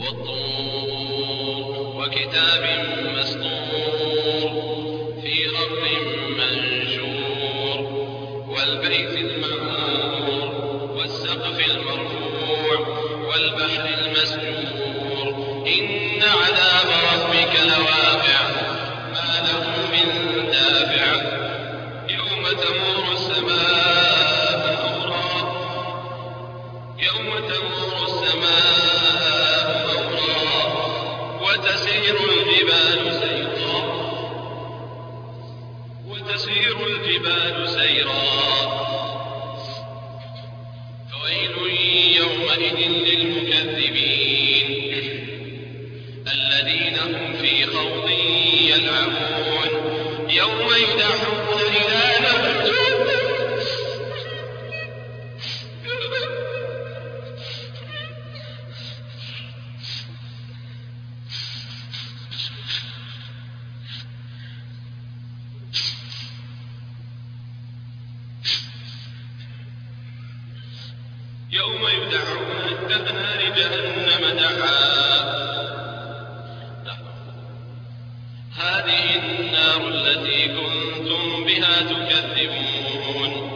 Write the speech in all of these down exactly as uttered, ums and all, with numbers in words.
والطور وكتاب مسطور في رق منشور والبيت المعمور والسقف المرفوع والبحر المسجور إن عذاب ربك لواقع ما له من دافع يوم تمور السماء مورا يوم تمور السماء مورا وتسير الجبال سيرا وتسير الجبال سيرا فويل يومئذ للمكذبين الذين هم في خوض يلعبون يوم يدعون إلى نار يوم يدعون إلى نار جهنم دعا هذه النار التي كنتم بها تكذبون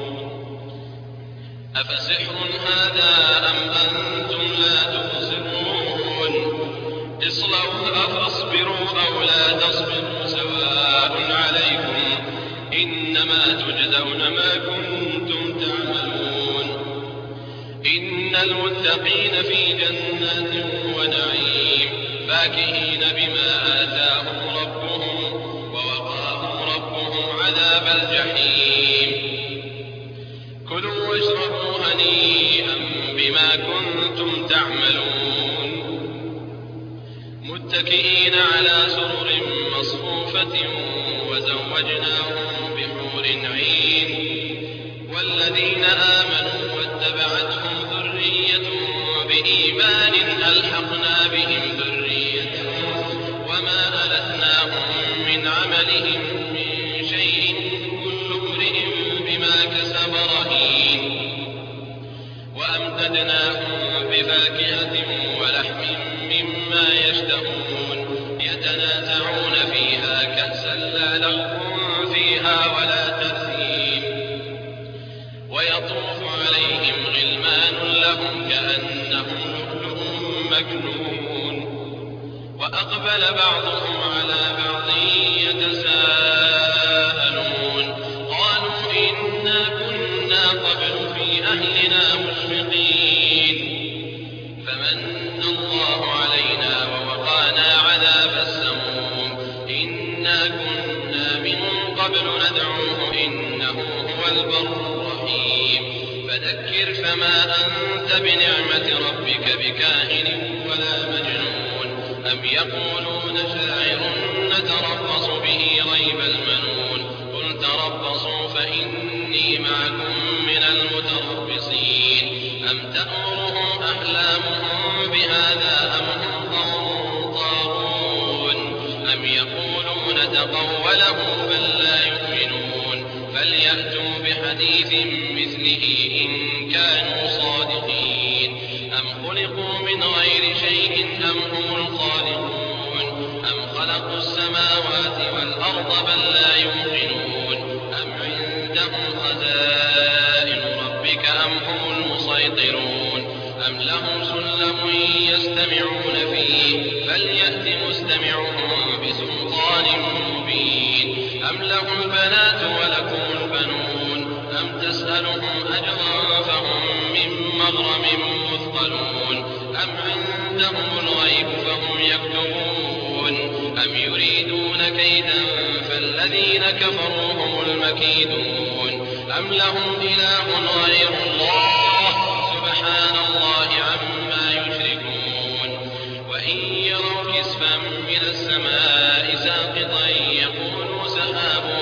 أفسحر هذا أم أنتم لا تبصرون اصلوها فاصبروا أو لا تصبروا سواء عليكم إنما تجزون ما كنتم تعملون إن المتقين في جنات ونعيم فاكهين بما آتاهم ربهم ووقاهم ربهم عذاب الجحيم كلوا واشربوا هنيئا بما كنتم تعملون متكئين على سرر مصفوفة وزوجناهم بحور عين والذين آمنوا واتبعتهم ذريتهم بإيمان ألحقنا بهم ذريتهم وما ألتناهم من عملهم من شيء كل امرئ بما كسب رهين وأمددناهم بفاكهة ولحم مما يشتهون يتنازعون فيها كأسا لا لغو فيها ولا تأثيم ويطوف عليهم غلمان لهم كأنهم لؤلؤ مكنون وأقبل بعضهم على بعض يتساءلون قالوا إنا كنا قبل في أهلنا مشفقين فمن الله علينا ووقانا عذاب السموم إنا كنا من قبل ندعوه إنه هو البر الرحيم فذكر فما أنت بنعمة ربك بكاهن ولا مجنون أم يقولون شاعر نتربص به ريب المنون قل تربصوا فإني معكم من المتربصين أم تأمرهم أحلامهم بهذا أم هم قوم طاغون أم يقولون تقوله بل لا يؤمنون فليأتوا بحديث مثله إن كانوا صادقين أم خلقوا من غير شيء أم هم الخالقون أم خلقوا السماوات والأرض بل لا يوقنون أم عندهم خزائن ربك أم هم المسيطرون أم لهم سلم يستمعون فيه فليأت مستمعهم بسلطان مبين أم لهم البنات ولكم البنون أم تسألهم أجرا فهم من مغرم مثقلون أم عندهم الغيب فهم يكتبون أم يريدون كيدا فالذين كفروا هم المكيدون أم لهم إله غير الله سبحان الله عما يشركون وإن يروا كسفا من السماء ساقطا يقولوا سحاب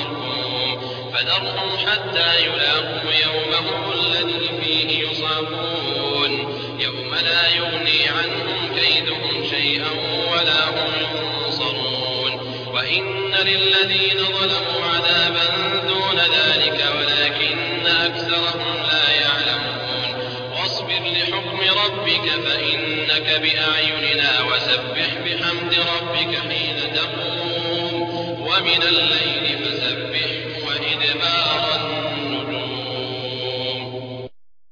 مركوم فذرهم حتى يلاقوا يومهم الذي فيه يصابون يوم لا يغني عنهم كيدهم شيئا ولا هم ينصرون وإن للذين ظلموا عذابا دون ذلك ولكن أكثرهم لا يعلمون واصبر لحكم ربك فإنك إنك بأعيننا وسبح بحمد ربك حين تقوم ومن الليل فسبحه وإدبار